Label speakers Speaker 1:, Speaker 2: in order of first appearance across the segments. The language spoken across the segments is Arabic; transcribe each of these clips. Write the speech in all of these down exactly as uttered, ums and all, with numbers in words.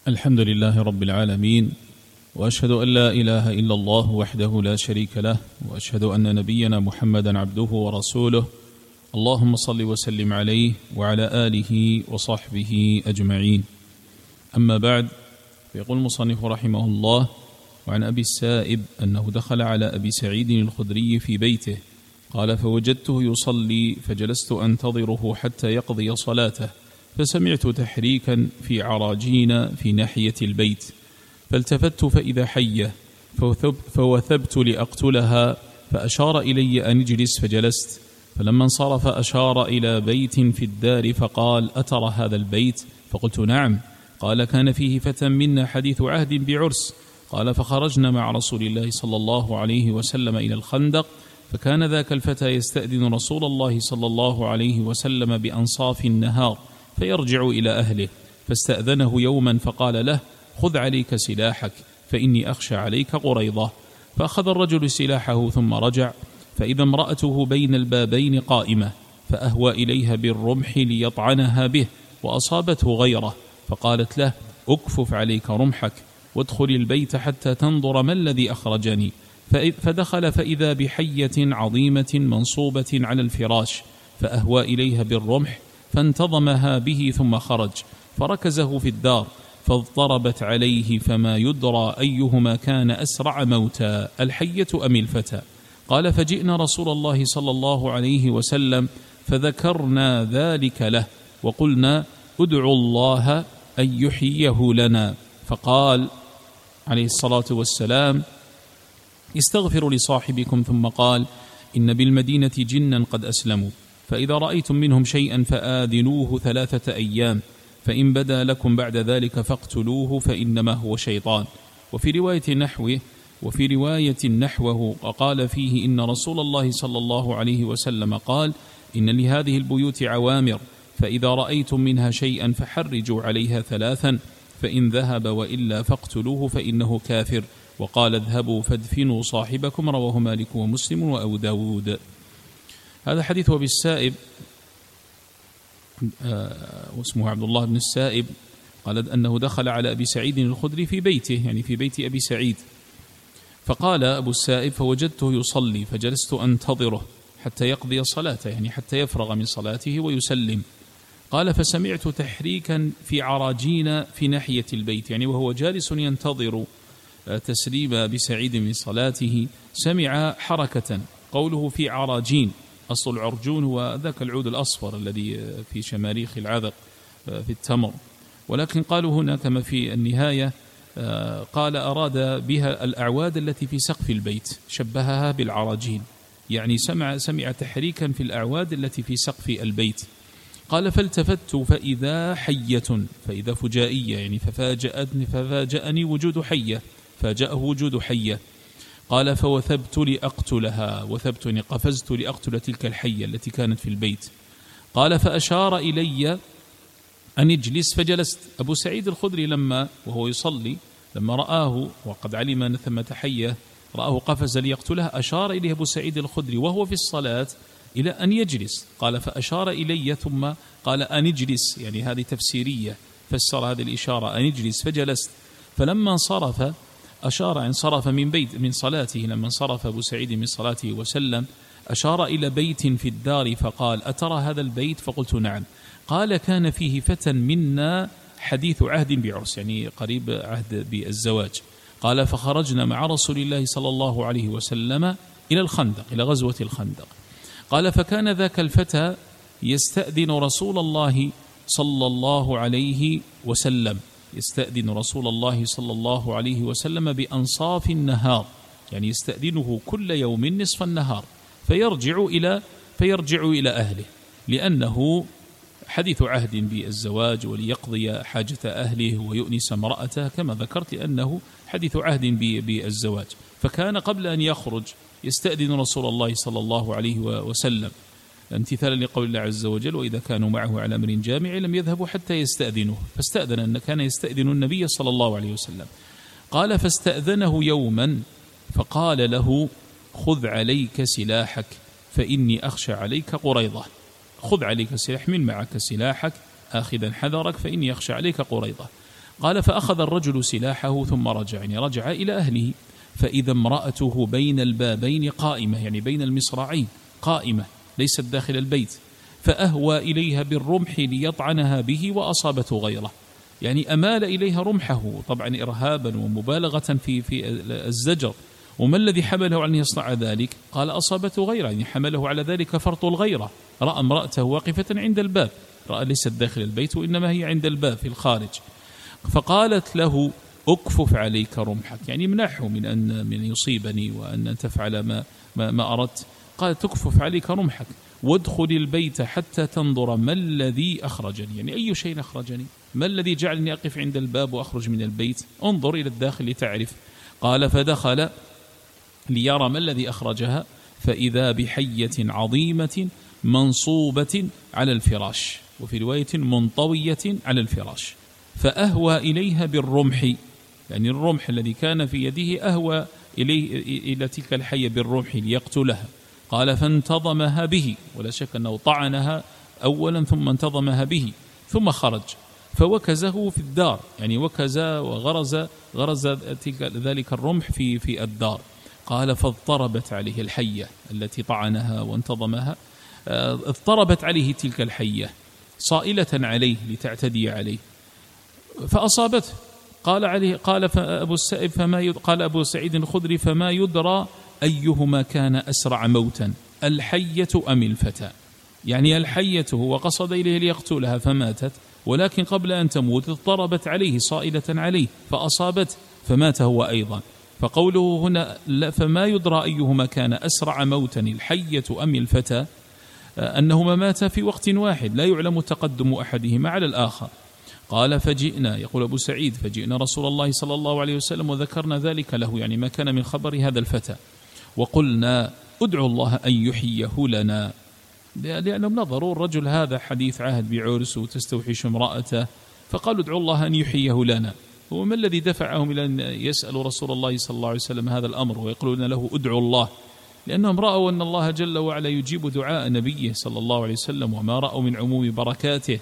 Speaker 1: الحمد لله رب العالمين، وأشهد أن لا إله إلا الله وحده لا شريك له، وأشهد أن نبينا محمدا عبده ورسوله. اللهم صل وسلم عليه وعلى آله وصحبه أجمعين. أما بعد، فيقول المصنف رحمه الله: وعن أبي السائب أنه دخل على أبي سعيد الخدري في بيته، قال: فوجدته يصلي فجلست أنتظره حتى يقضي صلاته، فسمعت تحريكا في عراجين في ناحية البيت، فالتفت فإذا حية، فوثبت لأقتلها، فأشار إلي أن اجلس فجلست، فلما انصرف أشار إلى بيت في الدار فقال: أترى هذا البيت؟ فقلت: نعم. قال: كان فيه فتى منا حديث عهد بعرس. قال: فخرجنا مع رسول الله صلى الله عليه وسلم إلى الخندق، فكان ذاك الفتى يستأذن رسول الله صلى الله عليه وسلم بأنصاف النهار فيرجع إلى أهله، فاستأذنه يوما فقال له: خذ عليك سلاحك فإني أخشى عليك قريضة. فأخذ الرجل سلاحه ثم رجع، فإذا امرأته بين البابين قائمة، فأهوى إليها بالرمح ليطعنها به، وأصابته غيره، فقالت له: أكفف عليك رمحك وادخل البيت حتى تنظر ما الذي أخرجني. فدخل فإذا بحية عظيمة منصوبة على الفراش، فأهوى إليها بالرمح فانتظمها به ثم خرج، فركزه في الدار فاضطربت عليه، فما يدرى أيهما كان أسرع موتا، الحية أم الفتى. قال: فجئنا رسول الله صلى الله عليه وسلم فذكرنا ذلك له، وقلنا: ادعوا الله أن يحييه لنا. فقال عليه الصلاة والسلام: استغفروا لصاحبكم. ثم قال: إن بالمدينة جنا قد أسلموا، فإذا رأيتم منهم شيئا فآذنوه ثلاثة أيام، فإن بدا لكم بعد ذلك فاقتلوه، فإنما هو شيطان. وفي رواية نحوه وفي رواية نحوه قال فيه: إن رسول الله صلى الله عليه وسلم قال: إن لهذه البيوت عوامر، فإذا رأيتم منها شيئا فحرجوا عليها ثلاثا، فإن ذهب وإلا فاقتلوه فإنه كافر. وقال: اذهبوا فادفنوا صاحبكم. رواه مالك ومسلم وأبو داود. هذا حديث أبي السائب، واسمه عبد الله بن السائب، قال أنه دخل على أبي سعيد الخدري في بيته، يعني في بيت أبي سعيد، فقال أبو السائب: فوجدته يصلي فجلست أنتظره حتى يقضي صلاته، يعني حتى يفرغ من صلاته ويسلم. قال: فسمعت تحريكا في عراجين في ناحية البيت، يعني وهو جالس ينتظر تسليم أبي سعيد من صلاته سمع حركة. قوله في عراجين، أصل العرجون هو ذاك العود الأصفر الذي في شماريخ العذق في التمر، ولكن قالوا هنا كما في النهاية قال أراد بها الأعواد التي في سقف البيت، شبهها بالعراجين، يعني سمع, سمع تحريكا في الأعواد التي في سقف البيت. قال: فالتفت فإذا حية، فإذا فجائية، يعني ففاجأتني ففاجأني وجود حية، فاجأه وجود حية. قال: فوثبت لأقتلها، وثبتني قفزت لأقتل تلك الحية التي كانت في البيت. قال: فأشار إلي أن اجلس فجلست. أبو سعيد الخدري لما وهو يصلي لما رآه وقد علم أن ثمة حية، رآه قفز ليقتلها، أشار إليه أبو سعيد الخدري وهو في الصلاة إلى أن يجلس. قال: فأشار إلي ثم قال أن اجلس، يعني هذه تفسيرية، فسر هذه الإشارة أن اجلس فجلست. فلما انصرف أشار، انصرف من بيت من صلاته، لما انصرف أبو سعيد من صلاته وسلم أشار إلى بيت في الدار فقال: أترى هذا البيت؟ فقلت: نعم. قال: كان فيه فتى منا حديث عهد بعرس، يعني قريب عهد بالزواج. قال: فخرجنا مع رسول الله صلى الله عليه وسلم إلى الخندق، إلى غزوة الخندق. قال: فكان ذاك الفتى يستأذن رسول الله صلى الله عليه وسلم يستأذن رسول الله صلى الله عليه وسلم بأنصاف النهار، يعني يستأذنه كل يوم نصف النهار، فيرجع إلى فيرجع إلى أهله، لأنه حديث عهد بالزواج وليقضي حاجة أهله ويؤنس امرأته كما ذكرت، لأنه حديث عهد بالزواج. فكان قبل أن يخرج يستأذن رسول الله صلى الله عليه وسلم امتثالا لقول الله عز وجل: وإذا كانوا معه على أمر جامع لم يذهبوا حتى يستأذنوه. فاستأذن أن كان يستأذن النبي صلى الله عليه وسلم. قال: فاستأذنه يوما فقال له: خذ عليك سلاحك فإني أخشى عليك قريضة. خذ عليك سلاح، من معك سلاحك آخذا حذرك، فإني أخشى عليك قريضة. قال فأخذ الرجل سلاحه ثم رجع، يعني رجع إلى أهله، فإذا امرأته بين البابين قائمة، يعني بين المصراعين قائمة ليست داخل البيت، فأهوى إليها بالرمح ليطعنها به وأصابته غيره، يعني أمال إليها رمحه طبعا إرهابا ومبالغة في في الزجر. وما الذي حمله على أن يصنع ذلك؟ قال أصابته غيره، يعني حمله على ذلك فرط الغيرة. رأى امرأته واقفة عند الباب، رأى ليست داخل البيت وإنما هي عند الباب في الخارج، فقالت له أكفف عليك رمحك، يعني امنحه من أن من يصيبني وأن تفعل ما, ما, ما أردت. قال تكفف عليك رمحك وادخل البيت حتى تنظر ما الذي أخرجني، يعني أي شيء أخرجني، ما الذي جعلني أقف عند الباب وأخرج من البيت، انظر إلى الداخل لتعرف. قال فدخل ليرى ما الذي أخرجها، فإذا بحية عظيمة منصوبة على الفراش، وفي رواية منطوية على الفراش، فأهوى إليها بالرمح، يعني الرمح الذي كان في يده أهوى إليه إلى تلك الحية بالرمح ليقتلها. قال فانتظمها به، ولا شك أنه طعنها أولا ثم انتظمها به، ثم خرج فوكزه في الدار، يعني وكز وغرز غرز تلك ذلك الرمح في في الدار. قال فاضطربت عليه الحية التي طعنها وانتظمها، اضطربت عليه تلك الحية صائلة عليه لتعتدي عليه فأصابته. قال عليه قال أبو السائب فما قال أبو سعيد الخدري فما يدرى أيهما كان أسرع موتا، الحية أم الفتى، يعني الحية هو قصد إليه ليقتلها فماتت، ولكن قبل أن تموت اضطربت عليه صائلة عليه فأصابته فمات هو أيضا. فقوله هنا فما يدرى أيهما كان أسرع موتا الحية أم الفتى، أنهما ماتا في وقت واحد لا يعلم تقدم أحدهما على الآخر. قال فجئنا، يقول أبو سعيد فجئنا رسول الله صلى الله عليه وسلم وذكرنا ذلك له، يعني ما كان من خبر هذا الفتى، وقلنا ادعوا الله أن يحيه لنا، لأنهم نظروا الرجل هذا حديث عهد بعرس وتستوحش امرأته، فقالوا ادعوا الله أن يحيه لنا. وما الذي دفعهم إلى أن يسألوا رسول الله صلى الله عليه وسلم هذا الأمر ويقولون له ادعوا الله؟ لأنهم رأوا أن الله جل وعلا يجيب دعاء نبيه صلى الله عليه وسلم، وما رأوا من عموم بركاته،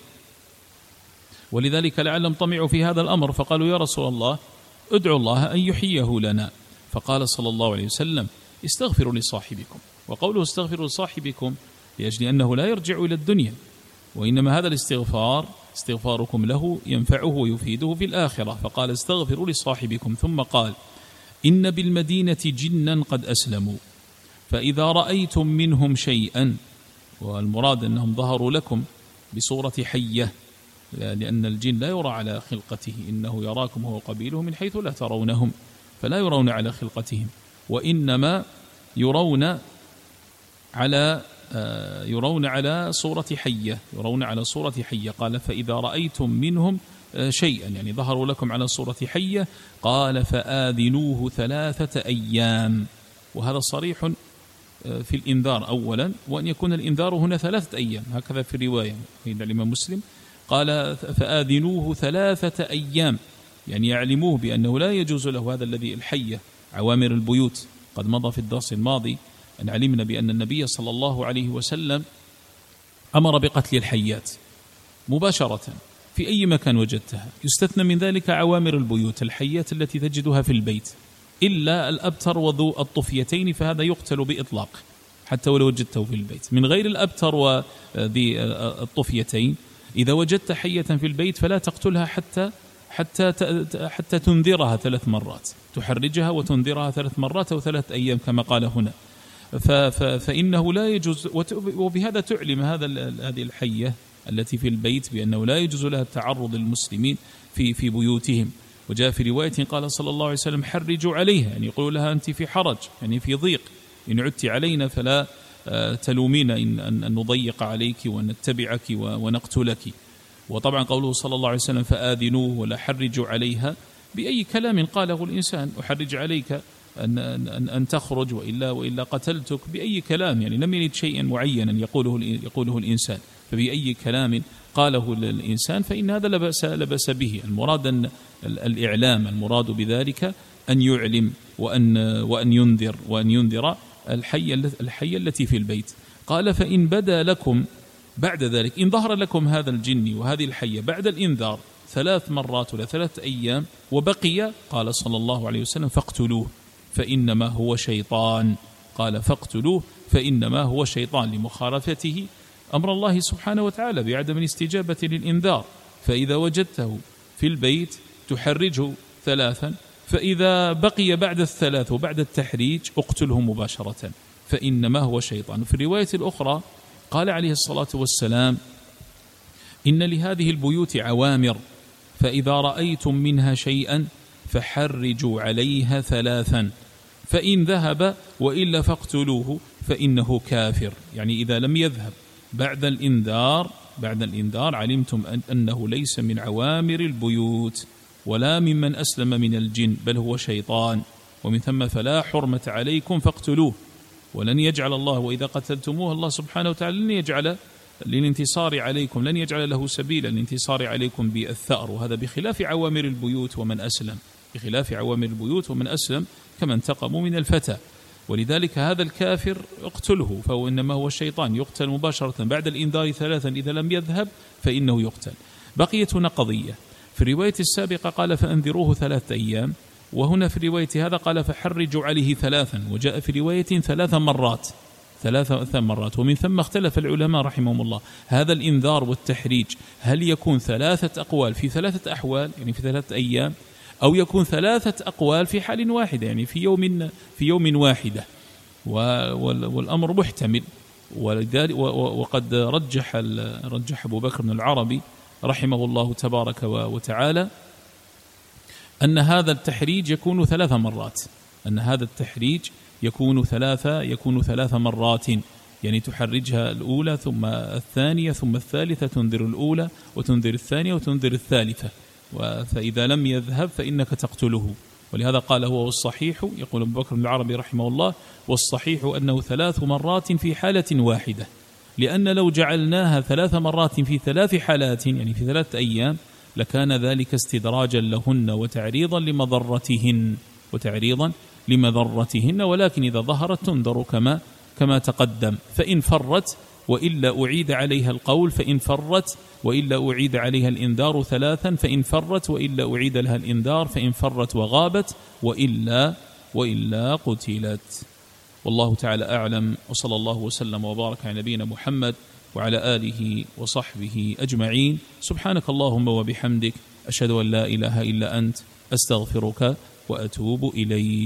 Speaker 1: ولذلك لعلهم طمعوا في هذا الأمر، فقالوا يا رسول الله ادعوا الله أن يحيه لنا. فقال صلى الله عليه وسلم استغفروا لصاحبكم، وقوله استغفروا لصاحبكم لأجل أنه لا يرجع إلى الدنيا، وإنما هذا الاستغفار استغفاركم له ينفعه ويفيده في الآخرة. فقال استغفروا لصاحبكم، ثم قال إن بالمدينة جنا قد أسلموا، فإذا رأيتم منهم شيئا، والمراد أنهم ظهروا لكم بصورة حية، لأن الجن لا يرى على خلقته، إنه يراكم هو قبيله من حيث لا ترونهم، فلا يرون على خلقتهم، وإنما يرون على يرون على صورة حية، يرون على صورة حية. قال فإذا رأيتم منهم شيئا، يعني ظهروا لكم على صورة حية، قال فآذنوه ثلاثة أيام، وهذا صريح في الإنذار أولا، وأن يكون الإنذار هنا ثلاثة أيام، هكذا في الرواية عند الإمام مسلم، قال فآذنوه ثلاثة أيام، يعني يعلموه بأنه لا يجوز له هذا الذي الحية عوامر البيوت. قد مضى في الدرس الماضي أن علمنا بأن النبي صلى الله عليه وسلم أمر بقتل الحيات مباشرة في أي مكان وجدتها، يستثنى من ذلك عوامر البيوت، الحيات التي تجدها في البيت، إلا الأبتر وذو الطفيتين فهذا يقتل بإطلاق حتى ولو وجدته في البيت. من غير الأبتر وذي الطفيتين إذا وجدت حية في البيت فلا تقتلها حتى حتى حتى تنذرها ثلاث مرات، تحرجها وتنذرها ثلاث مرات أو ثلاث أيام كما قال هنا. فإنه لا يجوز، وبهذا تعلم هذا هذه الحية التي في البيت بأنه لا يجوز لها التعرض للمسلمين في في بيوتهم. وجاء في رواية قال صلى الله عليه وسلم حرجوا عليها، يعني يقولوا لها أنت في حرج، يعني في ضيق، إن عدت علينا فلا تلومين أن نضيق عليك ونتبعك ونقتلك. وطبعا قوله صلى الله عليه وسلم فآذنوه ولا حرجوا عليها، بأي كلام قاله الإنسان، أحرج عليك أن, أن, أن تخرج وإلا, وإلا قتلتك، بأي كلام، يعني لم يرد شيئا معينا يقوله, يقوله الإنسان، فبأي كلام قاله الإنسان فإن هذا لبس, لبس به. المراد أن الإعلام، المراد بذلك أن يعلم وأن, وأن ينذر وأن ينذر الحية, الحية التي في البيت. قال فإن بدا لكم بعد ذلك، إن ظهر لكم هذا الجن وهذه الحية بعد الإنذار ثلاث مرات ولا ثلاث أيام وبقي، قال صلى الله عليه وسلم فاقتلوه فإنما هو شيطان. قال فاقتلوه فإنما هو شيطان، لمخالفته أمر الله سبحانه وتعالى بعدم الاستجابة للإنذار. فإذا وجدته في البيت تحرجه ثلاثا، فإذا بقي بعد الثلاث وبعد التحريج اقتله مباشرة فإنما هو شيطان. في الرواية الأخرى قال عليه الصلاة والسلام إن لهذه البيوت عوامر فإذا رأيتم منها شيئا فحرجوا عليها ثلاثا فإن ذهب وإلا فاقتلوه فإنه كافر. يعني إذا لم يذهب بعد الإنذار بعد الإنذار علمتم أنه ليس من عوامر البيوت ولا ممن أسلم من الجن، بل هو شيطان، ومن ثم فلا حرمة عليكم فاقتلوه. ولن يجعل الله، وإذا قتلتموه الله سبحانه وتعالى لن يجعل للانتصار عليكم، لن يجعل له سبيلا للانتصار عليكم بالثأر. وهذا بخلاف عوامر البيوت ومن أسلم، بخلاف عوامر البيوت ومن أسلم كما انتقموا من الفتى. ولذلك هذا الكافر اقتله، فهو إنما هو الشيطان، يقتل مباشرة بعد الإنذار ثلاثا، إذا لم يذهب فإنه يقتل. بقيت هنا قضية، في الرواية السابقة قال فأنذروه ثلاثة أيام، وهنا في الرواية هذا قال فحرجوا عليه ثلاثا، وجاء في رواية ثلاث مرات ثلاث مرات. ومن ثم اختلف العلماء رحمهم الله، هذا الإنذار والتحريج هل يكون ثلاثة أقوال في ثلاثة أحوال، يعني في ثلاثة أيام، أو يكون ثلاثة أقوال في حال واحدة، يعني في يوم في يوم واحدة. والأمر محتمل، وقد رجح رجح أبو بكر بن العربي رحمه الله تبارك وتعالى أن هذا التحريج يكون ثلاث مرات، أن هذا التحريج يكون ثلاثة يكون ثلاث مرات، يعني تحرجها الأولى ثم الثانية ثم الثالثة، تنذر الأولى وتنذر الثانية وتنذر الثالثة، فإذا لم يذهب فإنك تقتله. ولهذا قال هو والصحيح، يقول أبو بكر بن العربي رحمه الله، والصحيح أنه ثلاث مرات في حالة واحدة، لأن لو جعلناها ثلاث مرات في ثلاث حالات، يعني في ثلاث أيام، لكان ذلك استدراجا لهن وتعريضا لمضرتهن وتعريضا لمضرتهن ولكن إذا ظهرت تنذر كما كما تقدم. فإن فرت وإلا أعيد عليها القول، فإن فرت وإلا أعيد عليها الإنذار ثلاثا، فإن فرت وإلا أعيد لها الإنذار، فإن فرت وغابت وإلا وإلا قتلت. والله تعالى أعلم، وصلى الله وسلم وبارك على نبينا محمد وعلى آله وصحبه أجمعين. سبحانك اللهم وبحمدك، أشهد أن لا إله إلا أنت، أستغفرك وأتوب إليك.